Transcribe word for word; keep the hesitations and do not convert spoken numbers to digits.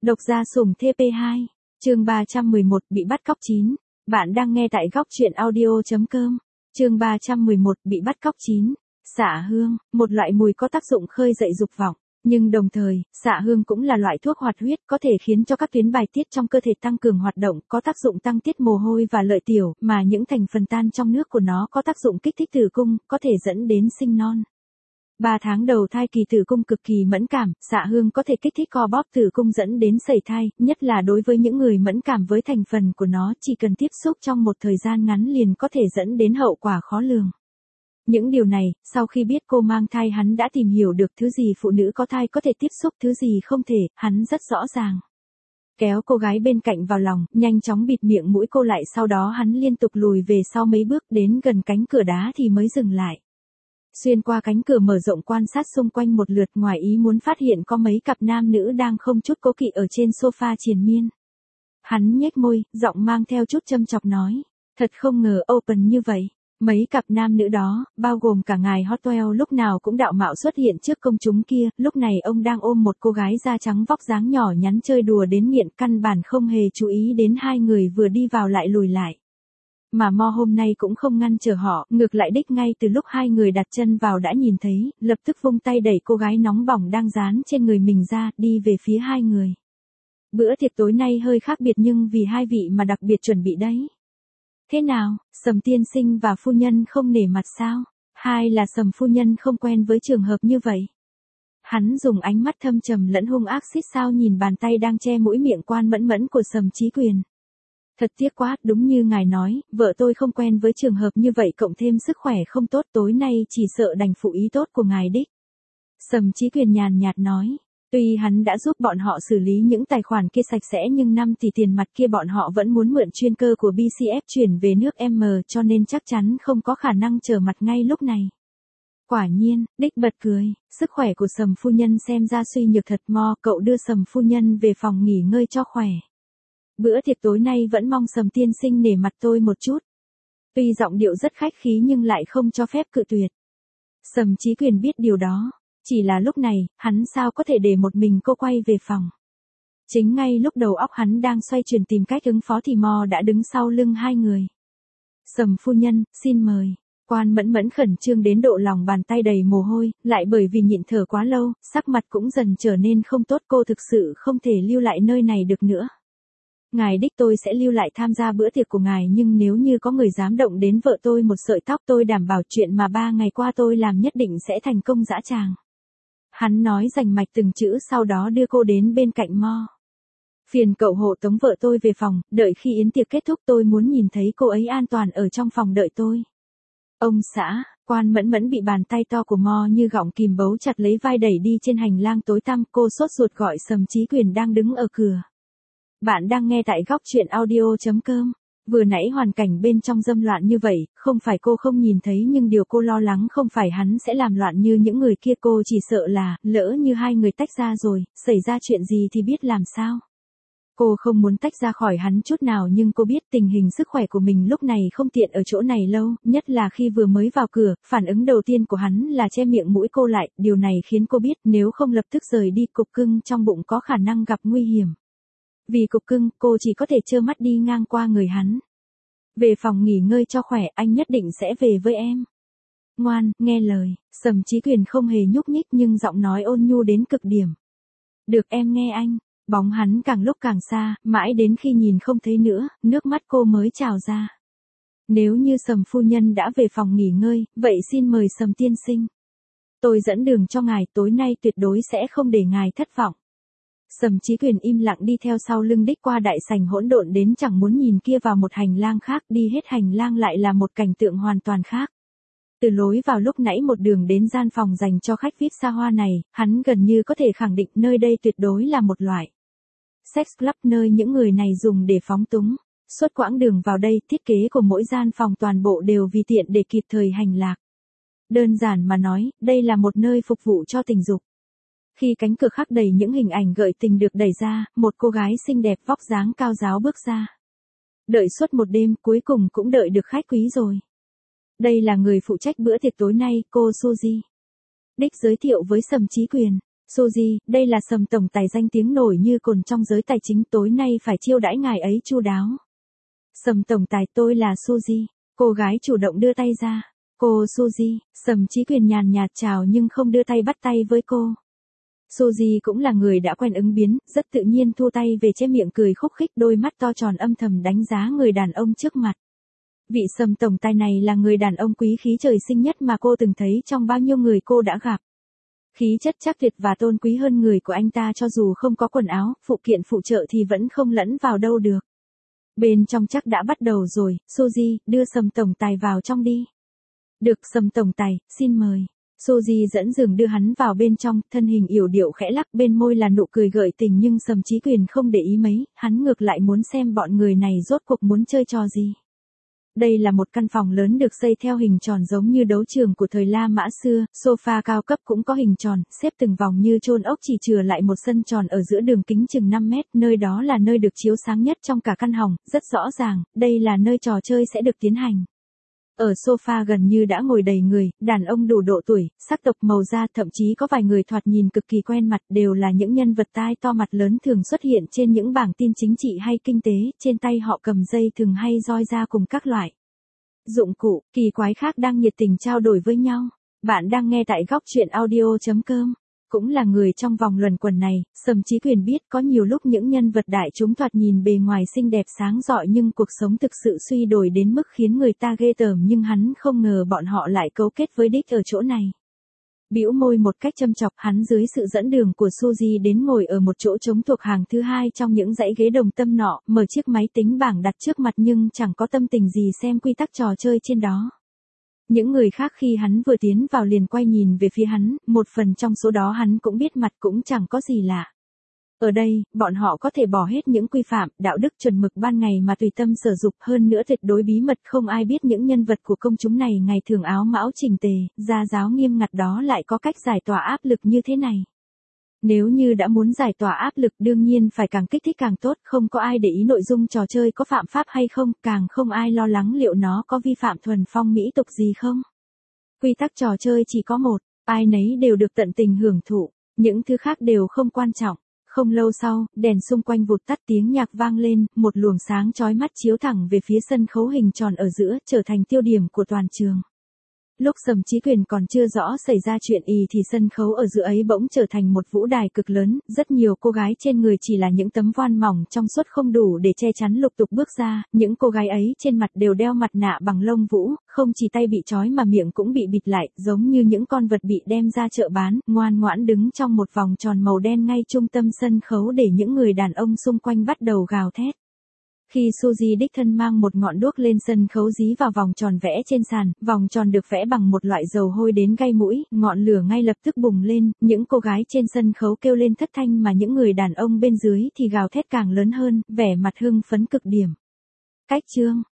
Độc gia sủng T P hai, chương ba trăm mười một bị bắt cóc chín. Bạn đang nghe tại góc truyện audio chấm com. Chương ba trăm mười một bị bắt cóc chín. Xạ hương, một loại mùi có tác dụng khơi dậy dục vọng, nhưng đồng thời, xạ hương cũng là loại thuốc hoạt huyết, có thể khiến cho các tuyến bài tiết trong cơ thể tăng cường hoạt động, có tác dụng tăng tiết mồ hôi và lợi tiểu, mà những thành phần tan trong nước của nó có tác dụng kích thích tử cung, có thể dẫn đến sinh non. ba tháng đầu thai kỳ tử cung cực kỳ mẫn cảm, xạ hương có thể kích thích co bóp tử cung dẫn đến sẩy thai, nhất là đối với những người mẫn cảm với thành phần của nó, chỉ cần tiếp xúc trong một thời gian ngắn liền có thể dẫn đến hậu quả khó lường. Những điều này, sau khi biết cô mang thai hắn đã tìm hiểu được thứ gì phụ nữ có thai có thể tiếp xúc, thứ gì không thể, hắn rất rõ ràng. Kéo cô gái bên cạnh vào lòng, nhanh chóng bịt miệng mũi cô lại, sau đó hắn liên tục lùi về sau mấy bước, đến gần cánh cửa đá thì mới dừng lại. Xuyên qua cánh cửa mở rộng quan sát xung quanh một lượt, ngoài ý muốn phát hiện có mấy cặp nam nữ đang không chút cố kỵ ở trên sofa triền miên. Hắn nhếch môi, giọng mang theo chút châm chọc nói, thật không ngờ open như vậy. Mấy cặp nam nữ đó, bao gồm cả ngài Hotwell lúc nào cũng đạo mạo xuất hiện trước công chúng kia, lúc này ông đang ôm một cô gái da trắng vóc dáng nhỏ nhắn chơi đùa đến nghiện, căn bản không hề chú ý đến hai người vừa đi vào lại lùi lại. Mà Mo hôm nay cũng không ngăn trở họ, ngược lại đích ngay từ lúc hai người đặt chân vào đã nhìn thấy, lập tức vung tay đẩy cô gái nóng bỏng đang dán trên người mình ra, đi về phía hai người. Bữa tiệc tối nay hơi khác biệt nhưng vì hai vị mà đặc biệt chuẩn bị đấy. Thế nào, Sầm tiên sinh và phu nhân không nể mặt sao? Hai là Sầm phu nhân không quen với trường hợp như vậy. Hắn dùng ánh mắt thâm trầm lẫn hung ác xít sao nhìn bàn tay đang che mũi miệng quan mẫn mẫn của Sầm Chí Quyền. Thật tiếc quá, đúng như ngài nói, vợ tôi không quen với trường hợp như vậy, cộng thêm sức khỏe không tốt, tối nay chỉ sợ đành phụ ý tốt của ngài đích. Sầm Chí Quyền nhàn nhạt nói. Tuy hắn đã giúp bọn họ xử lý những tài khoản kia sạch sẽ nhưng năm tỷ tiền mặt kia bọn họ vẫn muốn mượn chuyên cơ của bê xê ép chuyển về nước M, cho nên chắc chắn không có khả năng trở mặt ngay lúc này. Quả nhiên, đích bật cười, sức khỏe của Sầm phu nhân xem ra suy nhược thật. Mo, cậu đưa Sầm phu nhân về phòng nghỉ ngơi cho khỏe. Bữa tiệc tối nay vẫn mong Sầm tiên sinh nể mặt tôi một chút. Tuy giọng điệu rất khách khí nhưng lại không cho phép cự tuyệt. Sầm Chí Quyền biết điều đó. Chỉ là lúc này, hắn sao có thể để một mình cô quay về phòng. Chính ngay lúc đầu óc hắn đang xoay chuyển tìm cách ứng phó thì Mo đã đứng sau lưng hai người. Sầm phu nhân, xin mời. Quan mẫn mẫn khẩn trương đến độ lòng bàn tay đầy mồ hôi, lại bởi vì nhịn thở quá lâu, sắc mặt cũng dần trở nên không tốt, cô thực sự không thể lưu lại nơi này được nữa. Ngài đích tôi sẽ lưu lại tham gia bữa tiệc của ngài, nhưng nếu như có người dám động đến vợ tôi một sợi tóc, tôi đảm bảo chuyện mà ba ngày qua tôi làm nhất định sẽ thành công dã tràng. Hắn nói rành mạch từng chữ, sau đó đưa cô đến bên cạnh Mo. Phiền cậu hộ tống vợ tôi về phòng, đợi khi yến tiệc kết thúc tôi muốn nhìn thấy cô ấy an toàn ở trong phòng đợi tôi. Ông xã, quan mẫn mẫn bị bàn tay to của Mo như gọng kìm bấu chặt lấy vai đẩy đi trên hành lang tối tăm, cô sốt ruột gọi Sầm Chí Quyền đang đứng ở cửa. Bạn đang nghe tại góc truyện audio chấm com. Vừa nãy hoàn cảnh bên trong dâm loạn như vậy, không phải cô không nhìn thấy, nhưng điều cô lo lắng không phải hắn sẽ làm loạn như những người kia, cô chỉ sợ là, lỡ như hai người tách ra rồi, xảy ra chuyện gì thì biết làm sao. Cô không muốn tách ra khỏi hắn chút nào, nhưng cô biết tình hình sức khỏe của mình lúc này không tiện ở chỗ này lâu, nhất là khi vừa mới vào cửa, phản ứng đầu tiên của hắn là che miệng mũi cô lại, điều này khiến cô biết nếu không lập tức rời đi, cục cưng trong bụng có khả năng gặp nguy hiểm. Vì cục cưng, cô chỉ có thể trơ mắt đi ngang qua người hắn. Về phòng nghỉ ngơi cho khỏe, anh nhất định sẽ về với em. Ngoan, nghe lời. Sầm Chí Quyền không hề nhúc nhích nhưng giọng nói ôn nhu đến cực điểm. Được, em nghe anh. Bóng hắn càng lúc càng xa, mãi đến khi nhìn không thấy nữa, nước mắt cô mới trào ra. Nếu như Sầm phu nhân đã về phòng nghỉ ngơi, vậy xin mời Sầm tiên sinh. Tôi dẫn đường cho ngài, tối nay tuyệt đối sẽ không để ngài thất vọng. Sầm Chí Quyền im lặng đi theo sau lưng đích qua đại sảnh hỗn độn đến chẳng muốn nhìn kia vào một hành lang khác, đi hết hành lang lại là một cảnh tượng hoàn toàn khác. Từ lối vào lúc nãy một đường đến gian phòng dành cho khách vi ai pi xa hoa này, hắn gần như có thể khẳng định nơi đây tuyệt đối là một loại sex club, nơi những người này dùng để phóng túng. Suốt quãng đường vào đây, thiết kế của mỗi gian phòng toàn bộ đều vì tiện để kịp thời hành lạc. Đơn giản mà nói, đây là một nơi phục vụ cho tình dục. Khi cánh cửa khắc đầy những hình ảnh gợi tình được đẩy ra, một cô gái xinh đẹp vóc dáng cao ráo bước ra. Đợi suốt một đêm, cuối cùng cũng đợi được khách quý rồi. Đây là người phụ trách bữa tiệc tối nay, cô Suzy. Đích giới thiệu với Sầm Chí Quyền. Suzy, đây là Sầm tổng tài danh tiếng nổi như cồn trong giới tài chính, tối nay phải chiêu đãi ngài ấy chu đáo. Sầm tổng tài, tôi là Suzy. Cô gái chủ động đưa tay ra. Cô Suzy, Sầm Chí Quyền nhàn nhạt chào nhưng không đưa tay bắt tay với cô. Suzy cũng là người đã quen ứng biến, rất tự nhiên thu tay về, che miệng cười khúc khích, đôi mắt to tròn âm thầm đánh giá người đàn ông trước mặt. Vị Sầm tổng tài này là người đàn ông quý khí trời sinh nhất mà cô từng thấy trong bao nhiêu người cô đã gặp. Khí chất chắc tuyệt và tôn quý hơn người của anh ta, cho dù không có quần áo, phụ kiện phụ trợ thì vẫn không lẫn vào đâu được. Bên trong chắc đã bắt đầu rồi. Suzy, đưa Sầm tổng tài vào trong đi. Được, Sầm tổng tài, xin mời. Suzy dẫn giường đưa hắn vào bên trong, thân hình yểu điệu khẽ lắc, bên môi là nụ cười gợi tình, nhưng Sầm Chí Quyền không để ý mấy, hắn ngược lại muốn xem bọn người này rốt cuộc muốn chơi trò gì. Đây là một căn phòng lớn được xây theo hình tròn giống như đấu trường của thời La Mã xưa, sofa cao cấp cũng có hình tròn, xếp từng vòng như chôn ốc, chỉ chừa lại một sân tròn ở giữa đường kính chừng năm mét, nơi đó là nơi được chiếu sáng nhất trong cả căn phòng, rất rõ ràng, đây là nơi trò chơi sẽ được tiến hành. Ở sofa gần như đã ngồi đầy người, đàn ông đủ độ tuổi, sắc tộc, màu da, thậm chí có vài người thoạt nhìn cực kỳ quen mặt, đều là những nhân vật tai to mặt lớn thường xuất hiện trên những bảng tin chính trị hay kinh tế, trên tay họ cầm dây thừng hay roi da cùng các loại dụng cụ kỳ quái khác đang nhiệt tình trao đổi với nhau. Bạn đang nghe tại góc truyện audio chấm com. Cũng là người trong vòng luẩn quẩn này, Sầm Chí Quyền biết có nhiều lúc những nhân vật đại chúng thoạt nhìn bề ngoài xinh đẹp sáng rọi nhưng cuộc sống thực sự suy đồi đến mức khiến người ta ghê tởm, nhưng hắn không ngờ bọn họ lại cấu kết với đích ở chỗ này. Bĩu môi một cách châm chọc, hắn dưới sự dẫn đường của Suzy đến ngồi ở một chỗ trống thuộc hàng thứ hai trong những dãy ghế đồng tâm nọ, mở chiếc máy tính bảng đặt trước mặt nhưng chẳng có tâm tình gì xem quy tắc trò chơi trên đó. Những người khác khi hắn vừa tiến vào liền quay nhìn về phía hắn, một phần trong số đó hắn cũng biết mặt, cũng chẳng có gì lạ. Ở đây, bọn họ có thể bỏ hết những quy phạm, đạo đức chuẩn mực ban ngày mà tùy tâm sở dục, hơn nữa tuyệt đối bí mật, không ai biết những nhân vật của công chúng này ngày thường áo mão chỉnh tề, gia giáo nghiêm ngặt đó lại có cách giải tỏa áp lực như thế này. Nếu như đã muốn giải tỏa áp lực đương nhiên phải càng kích thích càng tốt, không có ai để ý nội dung trò chơi có phạm pháp hay không, càng không ai lo lắng liệu nó có vi phạm thuần phong mỹ tục gì không. Quy tắc trò chơi chỉ có một, ai nấy đều được tận tình hưởng thụ, những thứ khác đều không quan trọng. Không lâu sau, đèn xung quanh vụt tắt, tiếng nhạc vang lên, một luồng sáng chói mắt chiếu thẳng về phía sân khấu hình tròn ở giữa, trở thành tiêu điểm của toàn trường. Lúc Sầm Chí Quyền còn chưa rõ xảy ra chuyện gì thì sân khấu ở giữa ấy bỗng trở thành một vũ đài cực lớn, rất nhiều cô gái trên người chỉ là những tấm voan mỏng trong suốt không đủ để che chắn lục tục bước ra, những cô gái ấy trên mặt đều đeo mặt nạ bằng lông vũ, không chỉ tay bị trói mà miệng cũng bị bịt lại, giống như những con vật bị đem ra chợ bán, ngoan ngoãn đứng trong một vòng tròn màu đen ngay trung tâm sân khấu để những người đàn ông xung quanh bắt đầu gào thét. Khi Suzy đích thân mang một ngọn đuốc lên sân khấu dí vào vòng tròn vẽ trên sàn, vòng tròn được vẽ bằng một loại dầu hôi đến gây mũi, ngọn lửa ngay lập tức bùng lên, những cô gái trên sân khấu kêu lên thất thanh mà những người đàn ông bên dưới thì gào thét càng lớn hơn, vẻ mặt hưng phấn cực điểm. Cách chương